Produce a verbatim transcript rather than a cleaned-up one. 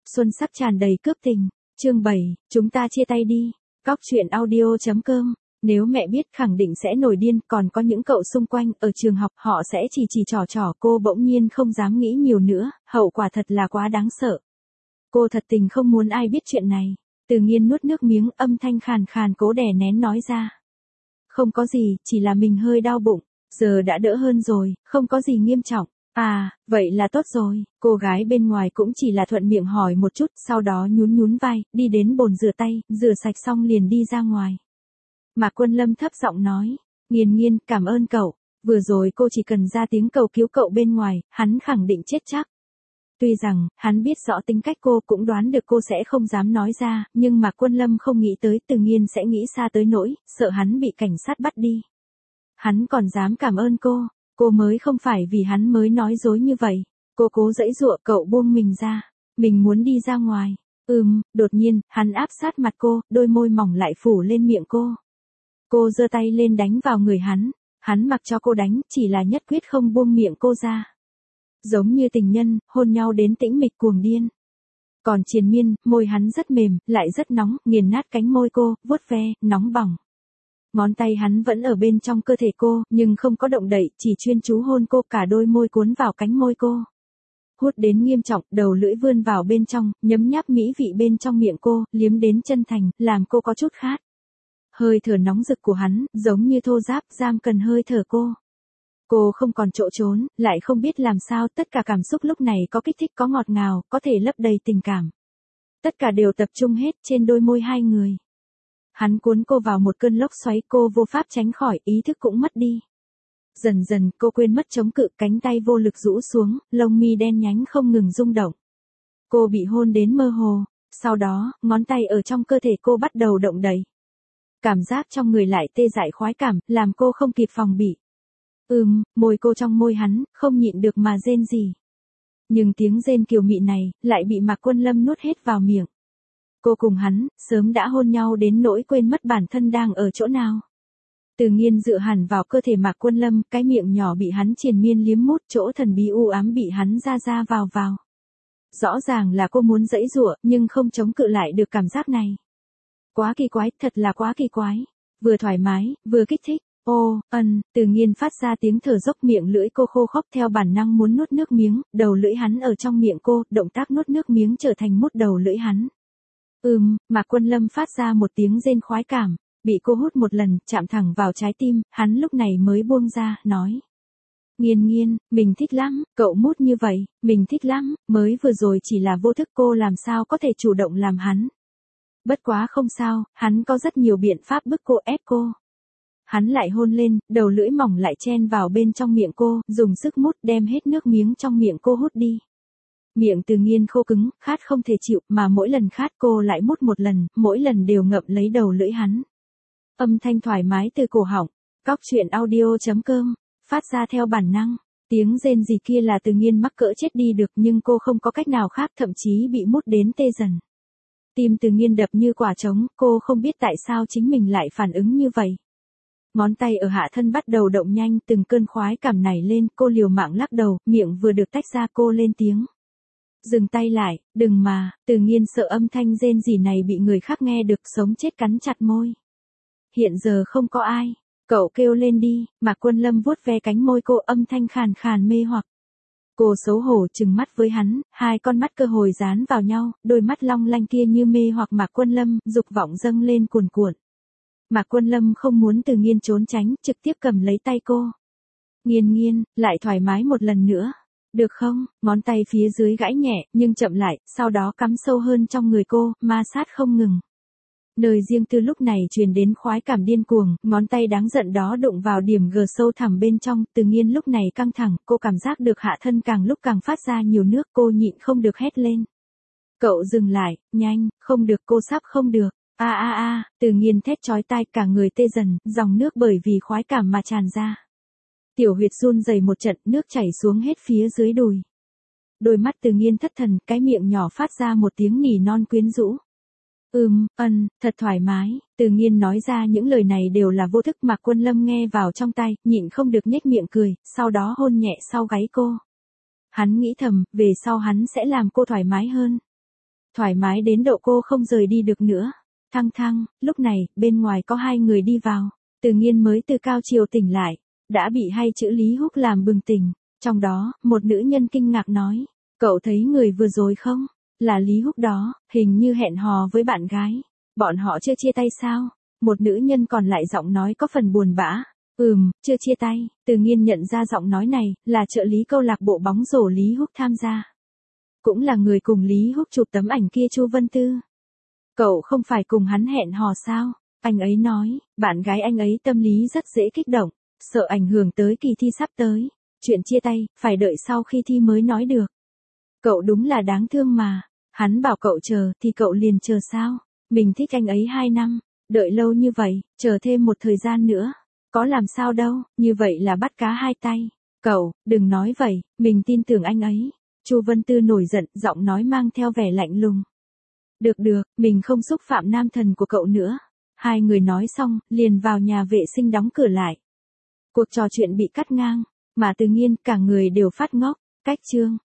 Xuân sắc tràn đầy cướp tình. Chương bảy, chúng ta chia tay đi. Cóc truyện audio chấm com. Nếu mẹ biết khẳng định sẽ nổi điên, còn có những cậu xung quanh ở trường học họ sẽ chỉ chỉ trò trò. Cô bỗng nhiên không dám nghĩ nhiều nữa, hậu quả thật là quá đáng sợ. Cô thật tình không muốn ai biết chuyện này. Từ Nghiên nuốt nước miếng, âm thanh khàn khàn cố đè nén nói ra. Không có gì, chỉ là mình hơi đau bụng, giờ đã đỡ hơn rồi, không có gì nghiêm trọng. À, vậy là tốt rồi. Cô gái bên ngoài cũng chỉ là thuận miệng hỏi một chút, sau đó nhún nhún vai, đi đến bồn rửa tay, rửa sạch xong liền đi ra ngoài. Mạc Quân Lâm thấp giọng nói, Nghiên Nghiên, cảm ơn cậu. Vừa rồi cô chỉ cần ra tiếng cầu cứu cậu bên ngoài, hắn khẳng định chết chắc. Tuy rằng, hắn biết rõ tính cách cô, cũng đoán được cô sẽ không dám nói ra, nhưng Mạc Quân Lâm không nghĩ tới Từ Nghiên sẽ nghĩ xa tới nỗi, sợ hắn bị cảnh sát bắt đi. Hắn còn dám cảm ơn cô, cô mới không phải vì hắn mới nói dối như vậy. Cô cố giãy giụa, cậu buông mình ra, mình muốn đi ra ngoài. Ừm, đột nhiên, hắn áp sát mặt cô, đôi môi mỏng lại phủ lên miệng cô. Cô giơ tay lên đánh vào người hắn, hắn mặc cho cô đánh, chỉ là nhất quyết không buông miệng cô ra. Giống như tình nhân, hôn nhau đến tĩnh mịch cuồng điên. Còn triền miên, môi hắn rất mềm, lại rất nóng, nghiền nát cánh môi cô, vuốt ve, nóng bỏng. Ngón tay hắn vẫn ở bên trong cơ thể cô, nhưng không có động đậy, chỉ chuyên chú hôn cô, cả đôi môi cuốn vào cánh môi cô. Hút đến nghiêm trọng, đầu lưỡi vươn vào bên trong, nhấm nháp mỹ vị bên trong miệng cô, liếm đến chân thành, làm cô có chút khát. Hơi thở nóng rực của hắn, giống như thô ráp, giam cần hơi thở cô. Cô không còn chỗ trốn, lại không biết làm sao, tất cả cảm xúc lúc này có kích thích, có ngọt ngào, có thể lấp đầy tình cảm. Tất cả đều tập trung hết trên đôi môi hai người. Hắn cuốn cô vào một cơn lốc xoáy, cô vô pháp tránh khỏi, ý thức cũng mất đi. Dần dần, cô quên mất chống cự, cánh tay vô lực rũ xuống, lông mi đen nhánh không ngừng rung động. Cô bị hôn đến mơ hồ, sau đó, ngón tay ở trong cơ thể cô bắt đầu động đậy. Cảm giác trong người lại tê dại khoái cảm, làm cô không kịp phòng bị. Ừm, môi cô trong môi hắn, không nhịn được mà rên rỉ. Nhưng tiếng rên kiều mị này, lại bị Mạc Quân Lâm nuốt hết vào miệng. Cô cùng hắn, sớm đã hôn nhau đến nỗi quên mất bản thân đang ở chỗ nào. Từ Nghiên dựa hẳn vào cơ thể Mạc Quân Lâm, cái miệng nhỏ bị hắn triền miên liếm mút, chỗ thần bí u ám bị hắn ra ra vào vào. Rõ ràng là cô muốn giãy giụa, nhưng không chống cự lại được cảm giác này. Quá kỳ quái, thật là quá kỳ quái. Vừa thoải mái, vừa kích thích. Ô, ân, Từ Nghiên phát ra tiếng thở dốc, miệng lưỡi cô khô khốc theo bản năng muốn nuốt nước miếng, đầu lưỡi hắn ở trong miệng cô, động tác nuốt nước miếng trở thành mút đầu lưỡi hắn. Ừm, Mạc Quân Lâm phát ra một tiếng rên khoái cảm, bị cô hút một lần, chạm thẳng vào trái tim, hắn lúc này mới buông ra, nói. Nghiên Nghiên, mình thích lắm, cậu mút như vậy, mình thích lắm, mới vừa rồi chỉ là vô thức, cô làm sao có thể chủ động làm hắn. Bất quá không sao, hắn có rất nhiều biện pháp bức cô, ép cô. Hắn lại hôn lên, đầu lưỡi mỏng lại chen vào bên trong miệng cô, dùng sức mút đem hết nước miếng trong miệng cô hút đi. Miệng Từ Nghiên khô cứng, khát không thể chịu, mà mỗi lần khát cô lại mút một lần, mỗi lần đều ngậm lấy đầu lưỡi hắn. Âm thanh thoải mái từ cổ họng. Cóc truyện audio chấm com, phát ra theo bản năng. Tiếng rên gì kia là Từ Nghiên mắc cỡ chết đi được, nhưng cô không có cách nào khác, thậm chí bị mút đến tê dần. Tim Từ Nghiên đập như quả trống, cô không biết tại sao chính mình lại phản ứng như vậy. Ngón tay ở hạ thân bắt đầu động nhanh, từng cơn khoái cảm nảy lên, cô liều mạng lắc đầu, miệng vừa được tách ra cô lên tiếng. Dừng tay lại, đừng mà. Từ Nghiên sợ âm thanh rên rỉ này bị người khác nghe được, sống chết cắn chặt môi. Hiện giờ không có ai, cậu kêu lên đi. Mạc Quân Lâm vuốt ve cánh môi cô, âm thanh khàn khàn mê hoặc. Cô xấu hổ trừng mắt với hắn, hai con mắt cơ hồi dán vào nhau, đôi mắt long lanh kia như mê hoặc Mạc Quân Lâm, dục vọng dâng lên cuồn cuộn. Mạc Quân Lâm không muốn Từ Nghiên trốn tránh, trực tiếp cầm lấy tay cô. Nghiên Nghiên, lại thoải mái một lần nữa. Được không? Ngón tay phía dưới gãy nhẹ, nhưng chậm lại, sau đó cắm sâu hơn trong người cô, ma sát không ngừng. Nơi riêng tư lúc này truyền đến khoái cảm điên cuồng, ngón tay đáng giận đó đụng vào điểm gờ sâu thẳm bên trong, Từ Nghiên lúc này căng thẳng, cô cảm giác được hạ thân càng lúc càng phát ra nhiều nước, cô nhịn không được hét lên. Cậu dừng lại, nhanh, không được, cô sắp không được. A a a, Từ Nghiên thét chói tai, cả người tê dần, dòng nước bởi vì khoái cảm mà tràn ra. Tiểu huyệt run rẩy một trận, nước chảy xuống hết phía dưới đùi. Đôi mắt Từ Nghiên thất thần, cái miệng nhỏ phát ra một tiếng nỉ non quyến rũ. Ừm, ân, thật thoải mái. Từ Nghiên nói ra những lời này đều là vô thức, Mạc Quân Lâm nghe vào trong tai, nhịn không được nhếch miệng cười, sau đó hôn nhẹ sau gáy cô. Hắn nghĩ thầm, về sau hắn sẽ làm cô thoải mái hơn. thoải mái đến độ cô không rời đi được nữa. Thăng thăng, lúc này, bên ngoài có hai người đi vào. Từ Nghiên mới từ cao chiều tỉnh lại, đã bị hai chữ Lý Húc làm bừng tỉnh. Trong đó, một nữ nhân kinh ngạc nói, cậu thấy người vừa rồi không? Là Lý Húc đó, hình như hẹn hò với bạn gái. Bọn họ chưa chia tay sao? Một nữ nhân còn lại giọng nói có phần buồn bã. Ừm, chưa chia tay. Từ Nghiên nhận ra giọng nói này, là trợ lý câu lạc bộ bóng rổ Lý Húc tham gia. Cũng là người cùng Lý Húc chụp tấm ảnh kia Chu Vân Tư. Cậu không phải cùng hắn hẹn hò sao? Anh ấy nói, bạn gái anh ấy tâm lý rất dễ kích động, sợ ảnh hưởng tới kỳ thi sắp tới. Chuyện chia tay, phải đợi sau khi thi mới nói được. Cậu đúng là đáng thương mà. Hắn bảo cậu chờ, thì cậu liền chờ sao? Mình thích anh ấy hai năm. Đợi lâu như vậy, chờ thêm một thời gian nữa. Có làm sao đâu, như vậy là bắt cá hai tay. Cậu, đừng nói vậy, mình tin tưởng anh ấy. Chu Vân Tư nổi giận, giọng nói mang theo vẻ lạnh lùng. Được được, mình không xúc phạm nam thần của cậu nữa. Hai người nói xong, liền vào nhà vệ sinh đóng cửa lại. Cuộc trò chuyện bị cắt ngang, mà Từ Nghiên cả người đều phát ngốc. Cách chương